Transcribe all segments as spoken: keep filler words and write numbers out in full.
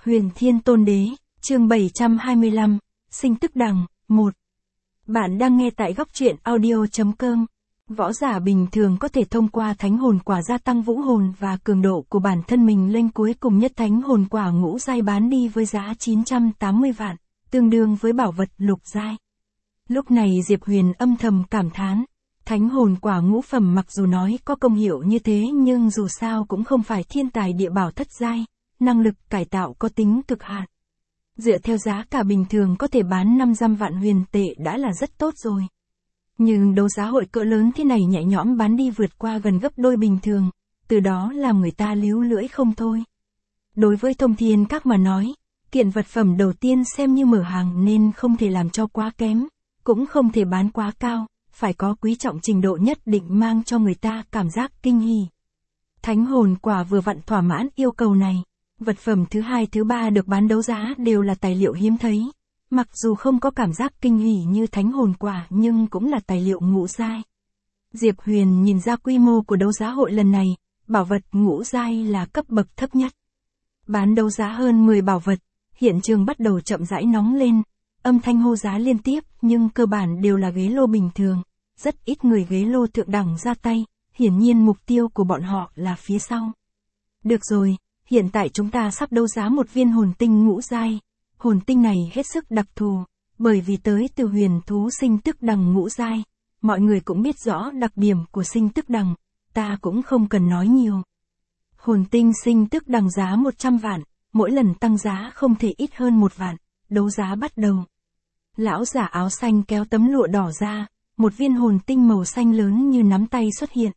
Huyền Thiên Tôn Đế, chương bảy trăm hai mươi lăm, Sinh Tức Đằng, một. Bạn đang nghe tại góc truyện audio.com. Võ giả bình thường có thể thông qua thánh hồn quả gia tăng vũ hồn và cường độ của bản thân mình lên cuối cùng nhất thánh hồn quả ngũ giai bán đi với giá chín trăm tám mươi vạn, tương đương với bảo vật lục giai. Lúc này Diệp Huyền âm thầm cảm thán, thánh hồn quả ngũ phẩm mặc dù nói có công hiệu như thế nhưng dù sao cũng không phải thiên tài địa bảo thất giai, năng lực cải tạo có tính cực hạn. Dựa theo giá cả bình thường có thể bán năm trăm vạn huyền tệ đã là rất tốt rồi. Nhưng đấu giá hội cỡ lớn thế này nhẹ nhõm bán đi vượt qua gần gấp đôi bình thường, từ đó làm người ta líu lưỡi không thôi. Đối với Thông Thiên Các mà nói, kiện vật phẩm đầu tiên xem như mở hàng nên không thể làm cho quá kém, cũng không thể bán quá cao, phải có quý trọng trình độ nhất định mang cho người ta cảm giác kinh hỉ. Thánh hồn quả vừa vặn thỏa mãn yêu cầu này. Vật phẩm thứ hai thứ ba được bán đấu giá đều là tài liệu hiếm thấy. Mặc dù không có cảm giác kinh hỉ như thánh hồn quả nhưng cũng là tài liệu ngũ giai. Diệp Huyền nhìn ra quy mô của đấu giá hội lần này, bảo vật ngũ giai là cấp bậc thấp nhất. Bán đấu giá hơn mười bảo vật, hiện trường bắt đầu chậm rãi nóng lên, âm thanh hô giá liên tiếp nhưng cơ bản đều là ghế lô bình thường, rất ít người ghế lô thượng đẳng ra tay, hiển nhiên mục tiêu của bọn họ là phía sau. Được rồi. Hiện tại chúng ta sắp đấu giá một viên hồn tinh ngũ giai. Hồn tinh này hết sức đặc thù, bởi vì tới từ huyền thú sinh tức đằng ngũ giai. Mọi người cũng biết rõ đặc điểm của sinh tức đằng, ta cũng không cần nói nhiều. Hồn tinh sinh tức đằng giá một trăm vạn, mỗi lần tăng giá không thể ít hơn một vạn, đấu giá bắt đầu. Lão giả áo xanh kéo tấm lụa đỏ ra, một viên hồn tinh màu xanh lớn như nắm tay xuất hiện.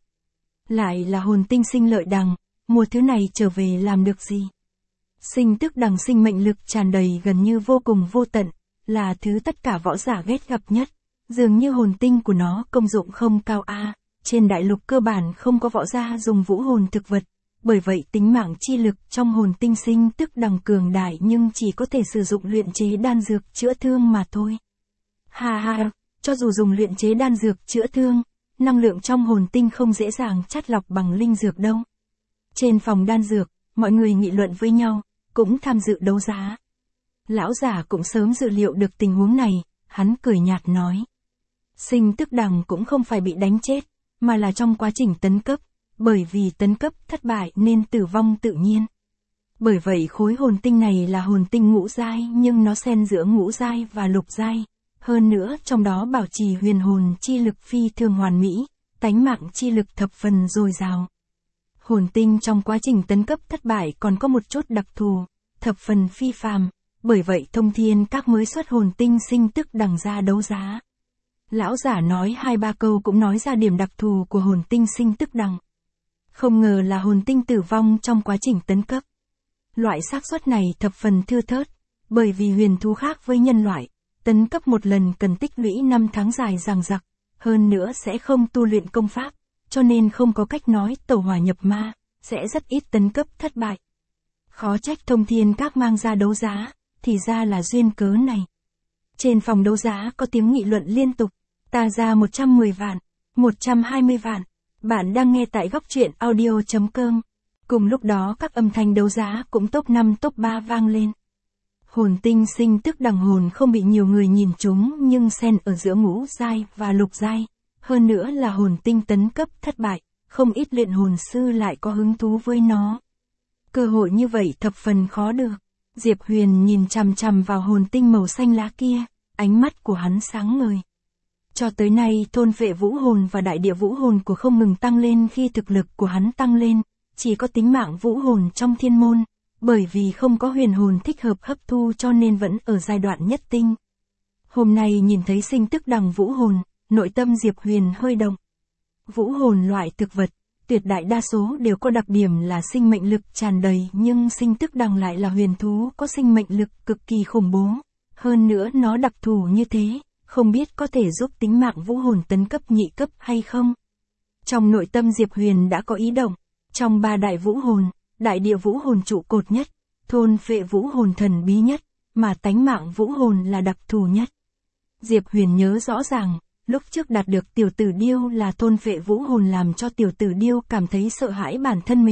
Lại là hồn tinh sinh lợi đằng. Mùa thứ này trở về làm được gì? Sinh tức đằng sinh mệnh lực tràn đầy gần như vô cùng vô tận, là thứ tất cả võ giả ghét gặp nhất. Dường như hồn tinh của nó công dụng không cao a, trên đại lục cơ bản không có võ gia dùng vũ hồn thực vật, bởi vậy tính mạng chi lực trong hồn tinh sinh tức đằng cường đại nhưng chỉ có thể sử dụng luyện chế đan dược chữa thương mà thôi. Ha ha, cho dù dùng luyện chế đan dược chữa thương, năng lượng trong hồn tinh không dễ dàng chắt lọc bằng linh dược đâu. Trên phòng đan dược, mọi người nghị luận với nhau, cũng tham dự đấu giá. Lão giả cũng sớm dự liệu được tình huống này, hắn cười nhạt nói. Sinh tức đằng cũng không phải bị đánh chết, mà là trong quá trình tấn cấp, bởi vì tấn cấp thất bại nên tử vong tự nhiên. Bởi vậy khối hồn tinh này là hồn tinh ngũ giai nhưng nó xen giữa ngũ giai và lục giai, hơn nữa trong đó bảo trì huyền hồn chi lực phi thường hoàn mỹ, tánh mạng chi lực thập phần dồi dào. Hồn tinh trong quá trình tấn cấp thất bại còn có một chút đặc thù, thập phần phi phàm, bởi vậy Thông Thiên Các mới xuất hồn tinh sinh tức đằng ra đấu giá. Lão giả nói hai ba câu cũng nói ra điểm đặc thù của hồn tinh sinh tức đằng. Không ngờ là hồn tinh tử vong trong quá trình tấn cấp. Loại xác suất này thập phần thưa thớt, bởi vì huyền thú khác với nhân loại, tấn cấp một lần cần tích lũy năm tháng dài dằng dặc, hơn nữa sẽ không tu luyện công pháp. Cho nên không có cách nói tẩu hỏa nhập ma, sẽ rất ít tấn cấp thất bại. Khó trách Thông Thiên Các mang ra đấu giá, thì ra là duyên cớ này. Trên phòng đấu giá có tiếng nghị luận liên tục, ta ra một trăm mười vạn, một trăm hai mươi vạn, bạn đang nghe tại góc truyện audio.com. Cùng lúc đó các âm thanh đấu giá cũng top năm top ba vang lên. Hồn tinh sinh tức đằng hồn không bị nhiều người nhìn trúng nhưng xen ở giữa ngũ giai và lục giai. Hơn nữa là hồn tinh tấn cấp thất bại, không ít luyện hồn sư lại có hứng thú với nó. Cơ hội như vậy thập phần khó được. Diệp Huyền nhìn chằm chằm vào hồn tinh màu xanh lá kia, ánh mắt của hắn sáng ngời. Cho tới nay thôn vệ vũ hồn và đại địa vũ hồn của không ngừng tăng lên khi thực lực của hắn tăng lên, chỉ có tính mạng vũ hồn trong thiên môn, bởi vì không có huyền hồn thích hợp hấp thu cho nên vẫn ở giai đoạn nhất tinh. Hôm nay nhìn thấy sinh tức đằng vũ hồn, nội tâm Diệp Huyền hơi động. Vũ hồn loại thực vật, tuyệt đại đa số đều có đặc điểm là sinh mệnh lực tràn đầy nhưng sinh tức đằng lại là huyền thú có sinh mệnh lực cực kỳ khủng bố. Hơn nữa nó đặc thù như thế, không biết có thể giúp tính mạng vũ hồn tấn cấp nhị cấp hay không. Trong nội tâm Diệp Huyền đã có ý động, trong ba đại vũ hồn, đại địa vũ hồn trụ cột nhất, thôn phệ vũ hồn thần bí nhất, mà tánh mạng vũ hồn là đặc thù nhất. Diệp Huyền nhớ rõ ràng, lúc trước đạt được tiểu tử điêu là thôn vệ vũ hồn làm cho tiểu tử điêu cảm thấy sợ hãi bản thân mình,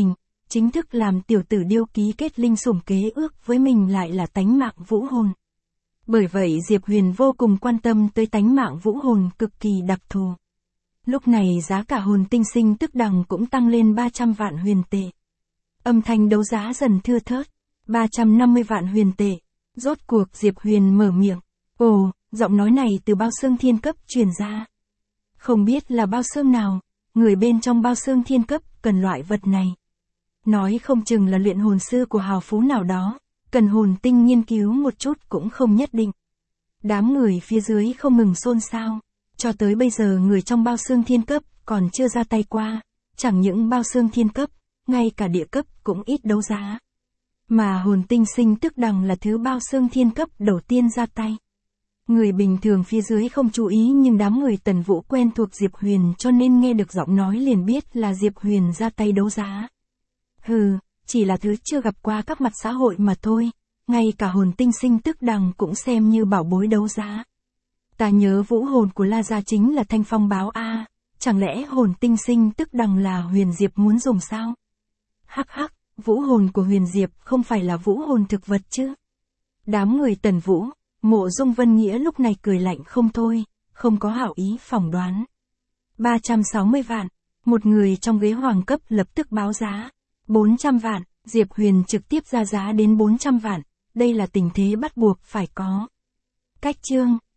chính thức làm tiểu tử điêu ký kết linh sủng kế ước với mình lại là tánh mạng vũ hồn. Bởi vậy Diệp Huyền vô cùng quan tâm tới tánh mạng vũ hồn cực kỳ đặc thù. Lúc này giá cả hồn tinh sinh tức đằng cũng tăng lên ba trăm vạn huyền tệ. Âm thanh đấu giá dần thưa thớt, ba trăm năm mươi vạn huyền tệ. Rốt cuộc Diệp Huyền mở miệng. Ồ, giọng nói này từ bao xương thiên cấp truyền ra. Không biết là bao xương nào, người bên trong bao xương thiên cấp cần loại vật này. Nói không chừng là luyện hồn sư của hào phú nào đó, cần hồn tinh nghiên cứu một chút cũng không nhất định. Đám người phía dưới không ngừng xôn xao. Cho tới bây giờ người trong bao xương thiên cấp còn chưa ra tay qua, chẳng những bao xương thiên cấp, ngay cả địa cấp cũng ít đấu giá. Mà hồn tinh sinh tức đằng là thứ bao xương thiên cấp đầu tiên ra tay. Người bình thường phía dưới không chú ý nhưng đám người Tần Vũ quen thuộc Diệp Huyền cho nên nghe được giọng nói liền biết là Diệp Huyền ra tay đấu giá. Hừ, chỉ là thứ chưa gặp qua các mặt xã hội mà thôi, ngay cả hồn tinh sinh tức đằng cũng xem như bảo bối đấu giá. Ta nhớ vũ hồn của La Gia chính là thanh phong báo a, chẳng lẽ hồn tinh sinh tức đằng là Huyền Diệp muốn dùng sao? Hắc hắc, vũ hồn của Huyền Diệp không phải là vũ hồn thực vật chứ? Đám người Tần Vũ, Mộ Dung Vân Nghĩa lúc này cười lạnh không thôi, không có hảo ý phỏng đoán. ba trăm sáu mươi vạn, một người trong ghế hoàng cấp lập tức báo giá. bốn trăm vạn, Diệp Huyền trực tiếp ra giá đến bốn trăm vạn, đây là tình thế bắt buộc phải có. Cách chương